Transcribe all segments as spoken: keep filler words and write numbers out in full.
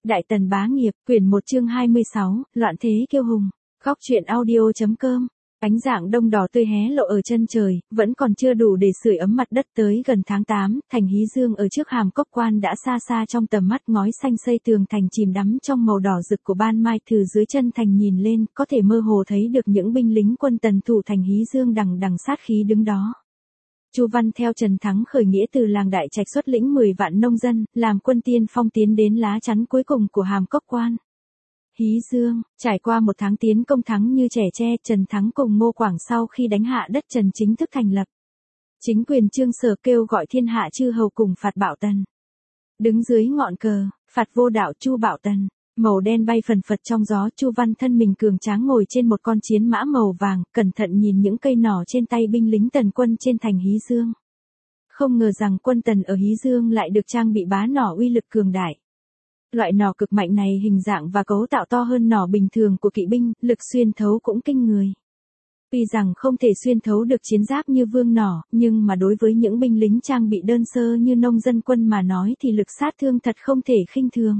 Đại Tần bá nghiệp, quyển một chương hai mươi sáu, loạn thế kiêu hùng. Góc truyện audio.com. Ánh dạng đông đỏ tươi hé lộ ở chân trời, vẫn còn chưa đủ để sưởi ấm mặt đất. Tới gần tháng tám, thành Hí Dương ở trước Hàm Cốc Quan đã xa xa trong tầm mắt. Ngói xanh xây tường thành chìm đắm trong màu đỏ rực của ban mai. Từ dưới chân thành nhìn lên, có thể mơ hồ thấy được những binh lính quân Tần thủ thành Hí Dương đằng đằng sát khí đứng đó. Chu Văn theo Trần Thắng khởi nghĩa từ làng Đại Trạch xuất lĩnh mười vạn nông dân, làm quân tiên phong tiến đến lá chắn cuối cùng của Hàm Cốc Quan. Hí Dương, trải qua một tháng tiến công thắng như trẻ tre, Trần Thắng cùng Ngô Quảng sau khi đánh hạ đất Trần chính thức thành lập. Chính quyền Trương Sở kêu gọi thiên hạ chư hầu cùng phạt Bảo Tần. Đứng dưới ngọn cờ, phạt vô đạo Chu Bảo Tần. Màu đen bay phần phật trong gió. Chu Văn thân mình cường tráng ngồi trên một con chiến mã màu vàng, cẩn thận nhìn những cây nỏ trên tay binh lính Tần quân trên thành Hí Dương. Không ngờ rằng quân Tần ở Hí Dương lại được trang bị bá nỏ uy lực cường đại. Loại nỏ cực mạnh này hình dạng và cấu tạo to hơn nỏ bình thường của kỵ binh, lực xuyên thấu cũng kinh người. Tuy rằng không thể xuyên thấu được chiến giáp như vương nỏ, nhưng mà đối với những binh lính trang bị đơn sơ như nông dân quân mà nói thì lực sát thương thật không thể khinh thường.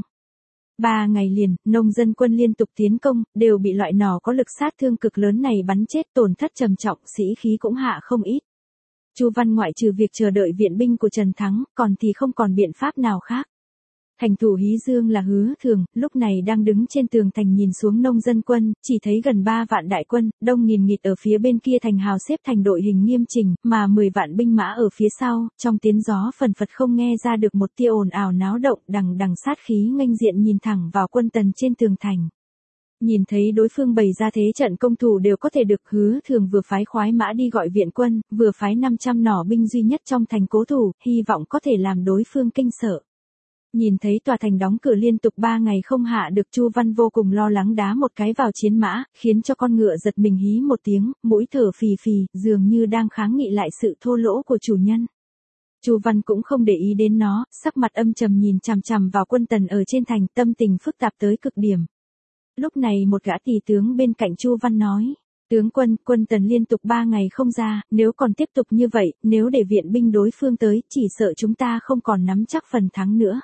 Ba ngày liền, nông dân quân liên tục tiến công, đều bị loại nỏ có lực sát thương cực lớn này bắn chết, tổn thất trầm trọng, sĩ khí cũng hạ không ít. Chu Văn ngoại trừ việc chờ đợi viện binh của Trần Thắng, còn thì không còn biện pháp nào khác. Thành thủ Hí Dương là Hứa Thường, lúc này đang đứng trên tường thành nhìn xuống nông dân quân, chỉ thấy gần ba vạn đại quân, đông nghìn nghịt ở phía bên kia thành hào xếp thành đội hình nghiêm chỉnh, mà mười vạn binh mã ở phía sau, trong tiếng gió phần phật không nghe ra được một tia ồn ào náo động, đằng đằng sát khí nghênh diện nhìn thẳng vào quân Tần trên tường thành. Nhìn thấy đối phương bày ra thế trận công thủ đều có thể được, Hứa Thường vừa phái khoái mã đi gọi viện quân, vừa phái năm trăm nỏ binh duy nhất trong thành cố thủ, hy vọng có thể làm đối phương kinh sợ. Nhìn thấy tòa thành đóng cửa liên tục ba ngày không hạ được, Chu Văn vô cùng lo lắng đá một cái vào chiến mã, khiến cho con ngựa giật mình hí một tiếng, mũi thở phì phì, dường như đang kháng nghị lại sự thô lỗ của chủ nhân. Chu Văn cũng không để ý đến nó, sắc mặt âm trầm nhìn chằm chằm vào quân Tần ở trên thành, tâm tình phức tạp tới cực điểm. Lúc này một gã tỳ tướng bên cạnh Chu Văn nói: "Tướng quân, quân Tần liên tục ba ngày không ra, nếu còn tiếp tục như vậy, nếu để viện binh đối phương tới, chỉ sợ chúng ta không còn nắm chắc phần thắng nữa."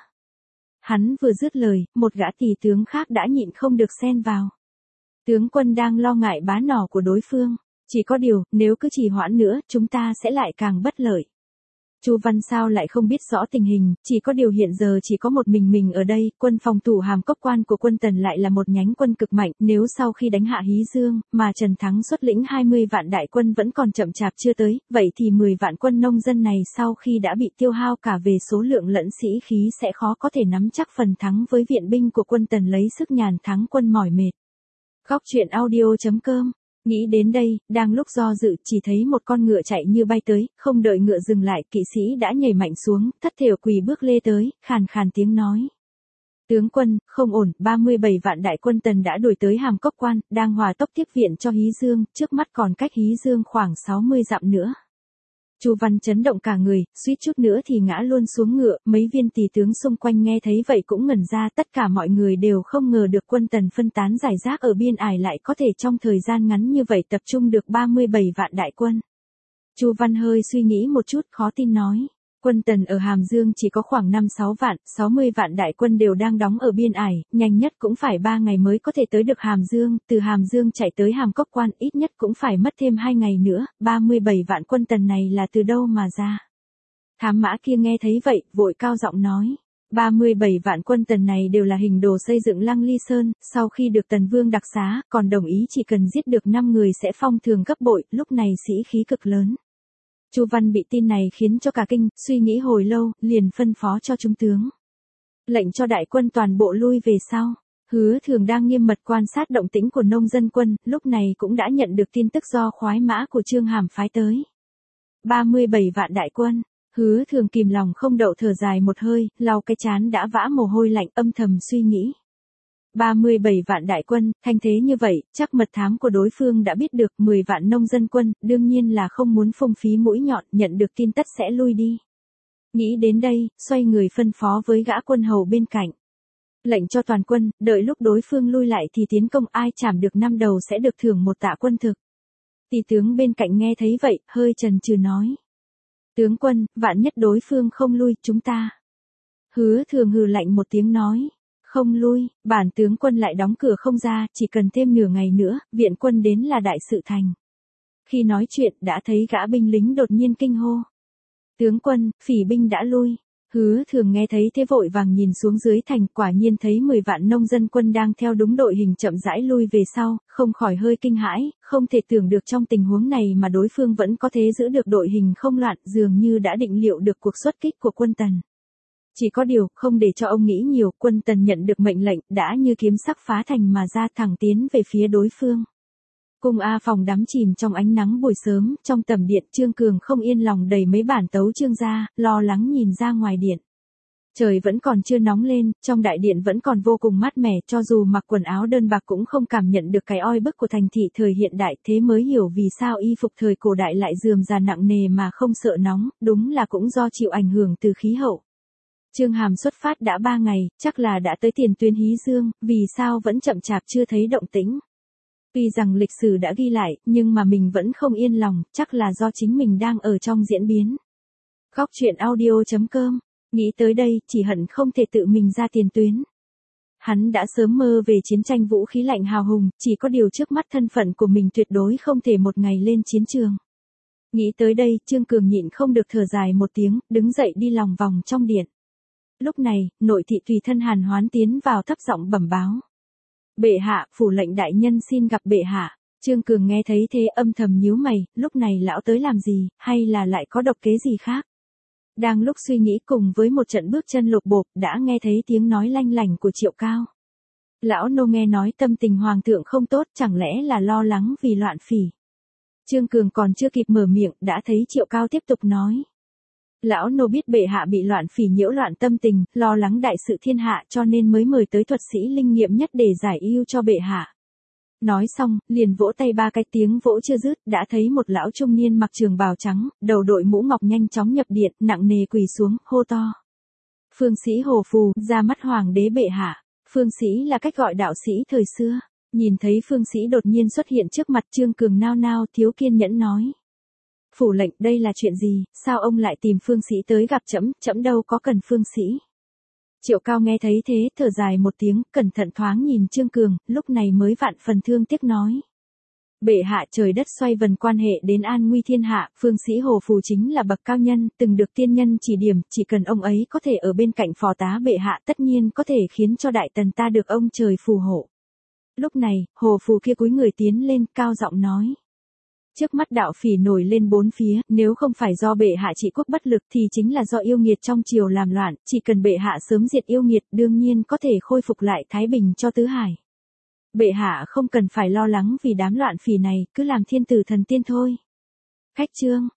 Hắn vừa dứt lời, một gã tỳ tướng khác đã nhịn không được xen vào: "Tướng quân đang lo ngại bá nỏ của đối phương, chỉ có điều, nếu cứ trì hoãn nữa, chúng ta sẽ lại càng bất lợi." Chu Văn sao lại không biết rõ tình hình, chỉ có điều hiện giờ chỉ có một mình mình ở đây, quân phòng thủ Hàm Cốc Quan của quân Tần lại là một nhánh quân cực mạnh, nếu sau khi đánh hạ Hí Dương, mà Trần Thắng xuất lĩnh hai mươi vạn đại quân vẫn còn chậm chạp chưa tới, vậy thì mười vạn quân nông dân này sau khi đã bị tiêu hao cả về số lượng lẫn sĩ khí sẽ khó có thể nắm chắc phần thắng với viện binh của quân Tần lấy sức nhàn thắng quân mỏi mệt. Góc truyện audio.com. Nghĩ đến đây, đang lúc do dự, chỉ thấy một con ngựa chạy như bay tới, không đợi ngựa dừng lại, kỵ sĩ đã nhảy mạnh xuống, thất thểu quỳ bước lê tới, khàn khàn tiếng nói: "Tướng quân, không ổn, ba mươi bảy vạn đại quân Tần đã đuổi tới Hàm Cốc Quan, đang hòa tốc tiếp viện cho Hí Dương, trước mắt còn cách Hí Dương khoảng sáu mươi dặm nữa." Chu Văn chấn động cả người, suýt chút nữa thì ngã luôn xuống ngựa, mấy viên tỳ tướng xung quanh nghe thấy vậy cũng ngẩn ra, tất cả mọi người đều không ngờ được quân Tần phân tán rải rác ở biên ải lại có thể trong thời gian ngắn như vậy tập trung được ba mươi bảy vạn đại quân. Chu Văn hơi suy nghĩ một chút, khó tin nói: "Quân Tần ở Hàm Dương chỉ có khoảng năm sáu vạn, sáu mươi vạn đại quân đều đang đóng ở biên ải, nhanh nhất cũng phải ba ngày mới có thể tới được Hàm Dương, từ Hàm Dương chạy tới Hàm Cốc Quan ít nhất cũng phải mất thêm hai ngày nữa, ba mươi bảy vạn quân Tần này là từ đâu mà ra?" Thám mã kia nghe thấy vậy, vội cao giọng nói: ba mươi bảy vạn quân Tần này đều là hình đồ xây dựng Lăng Ly Sơn, sau khi được Tần Vương đặc xá, còn đồng ý chỉ cần giết được năm người sẽ phong thường gấp bội, lúc này sĩ khí cực lớn. Chu Văn bị tin này khiến cho cả kinh, suy nghĩ hồi lâu, liền phân phó cho trung tướng: "Lệnh cho đại quân toàn bộ lui về sau." Hứa Thường đang nghiêm mật quan sát động tĩnh của nông dân quân, lúc này cũng đã nhận được tin tức do khoái mã của Trương Hàm phái tới. ba mươi bảy vạn đại quân, Hứa Thường kìm lòng không đậu thở dài một hơi, lau cái trán đã vã mồ hôi lạnh, âm thầm suy nghĩ. ba mươi bảy vạn đại quân, thanh thế như vậy, chắc mật thám của đối phương đã biết được, mười vạn nông dân quân, đương nhiên là không muốn phung phí mũi nhọn, nhận được tin tất sẽ lui đi. Nghĩ đến đây, xoay người phân phó với gã quân hầu bên cạnh: "Lệnh cho toàn quân, đợi lúc đối phương lui lại thì tiến công, ai chảm được năm đầu sẽ được thưởng một tạ quân thực." Tỳ tướng bên cạnh nghe thấy vậy, hơi chần chừ nói: "Tướng quân, vạn nhất đối phương không lui, chúng ta..." Hứa Thường hừ lạnh một tiếng nói: Không lui, bản tướng quân lại đóng cửa không ra, chỉ cần thêm nửa ngày nữa, viện quân đến là đại sự thành. Khi nói chuyện, đã thấy gã binh lính đột nhiên kinh hô. Tướng quân, phỉ binh đã lui. Hứa Thường nghe thấy thế vội vàng nhìn xuống dưới thành, quả nhiên thấy mười vạn nông dân quân đang theo đúng đội hình chậm rãi lui về sau, không khỏi hơi kinh hãi, không thể tưởng được trong tình huống này mà đối phương vẫn có thể giữ được đội hình không loạn, dường như đã định liệu được cuộc xuất kích của quân Tần. Chỉ có điều, không để cho ông nghĩ nhiều, quân Tần nhận được mệnh lệnh, đã như kiếm sắc phá thành mà ra thẳng tiến về phía đối phương. Cung A Phòng đắm chìm trong ánh nắng buổi sớm, trong tầm điện, Trương Cường không yên lòng đầy mấy bản tấu chương ra, lo lắng nhìn ra ngoài điện. Trời vẫn còn chưa nóng lên, trong đại điện vẫn còn vô cùng mát mẻ, cho dù mặc quần áo đơn bạc cũng không cảm nhận được cái oi bức của thành thị thời hiện đại, thế mới hiểu vì sao y phục thời cổ đại lại rườm rà nặng nề mà không sợ nóng, đúng là cũng do chịu ảnh hưởng từ khí hậu. Trương Hàm xuất phát đã ba ngày, chắc là đã tới tiền tuyến Hí Dương, vì sao vẫn chậm chạp chưa thấy động tĩnh. Tuy rằng lịch sử đã ghi lại, nhưng mà mình vẫn không yên lòng, chắc là do chính mình đang ở trong diễn biến. Góc truyện audio chấm com, nghĩ tới đây, chỉ hận không thể tự mình ra tiền tuyến. Hắn đã sớm mơ về chiến tranh vũ khí lạnh hào hùng, chỉ có điều trước mắt thân phận của mình tuyệt đối không thể một ngày lên chiến trường. Nghĩ tới đây, Trương Cường nhịn không được thở dài một tiếng, đứng dậy đi lòng vòng trong điện. Lúc này, nội thị tùy thân Hàn Hoán tiến vào thấp giọng bẩm báo. Bệ hạ, phủ lệnh đại nhân xin gặp bệ hạ. Trương Cường nghe thấy thế âm thầm nhíu mày, lúc này lão tới làm gì, hay là lại có độc kế gì khác? Đang lúc suy nghĩ cùng với một trận bước chân lộp bộp, đã nghe thấy tiếng nói lanh lảnh của Triệu Cao. Lão nô nghe nói tâm tình hoàng thượng không tốt, chẳng lẽ là lo lắng vì loạn phỉ? Trương Cường còn chưa kịp mở miệng, đã thấy Triệu Cao tiếp tục nói. Lão nô biết bệ hạ bị loạn phỉ nhiễu loạn tâm tình, lo lắng đại sự thiên hạ cho nên mới mời tới thuật sĩ linh nghiệm nhất để giải ưu cho bệ hạ. Nói xong, liền vỗ tay ba cái, tiếng vỗ chưa dứt, đã thấy một lão trung niên mặc trường bào trắng, đầu đội mũ ngọc nhanh chóng nhập điện, nặng nề quỳ xuống, hô to. Phương sĩ Hồ Phù, ra mắt hoàng đế bệ hạ. Phương sĩ là cách gọi đạo sĩ thời xưa. Nhìn thấy phương sĩ đột nhiên xuất hiện trước mặt, Trương Cường nao nao thiếu kiên nhẫn nói. Phủ lệnh, đây là chuyện gì, sao ông lại tìm phương sĩ tới gặp trẫm, trẫm đâu có cần phương sĩ. Triệu Cao nghe thấy thế, thở dài một tiếng, cẩn thận thoáng nhìn Trương Cường, lúc này mới vạn phần thương tiếc nói. Bệ hạ, trời đất xoay vần quan hệ đến an nguy thiên hạ, phương sĩ Hồ Phù chính là bậc cao nhân, từng được tiên nhân chỉ điểm, chỉ cần ông ấy có thể ở bên cạnh phò tá bệ hạ tất nhiên có thể khiến cho đại tần ta được ông trời phù hộ. Lúc này, Hồ Phù kia cúi người tiến lên, cao giọng nói. Trước mắt đạo phỉ nổi lên bốn phía, nếu không phải do bệ hạ trị quốc bất lực thì chính là do yêu nghiệt trong triều làm loạn, chỉ cần bệ hạ sớm diệt yêu nghiệt đương nhiên có thể khôi phục lại thái bình cho tứ hải. Bệ hạ không cần phải lo lắng vì đám loạn phỉ này, cứ làm thiên tử thần tiên thôi. Khách trương,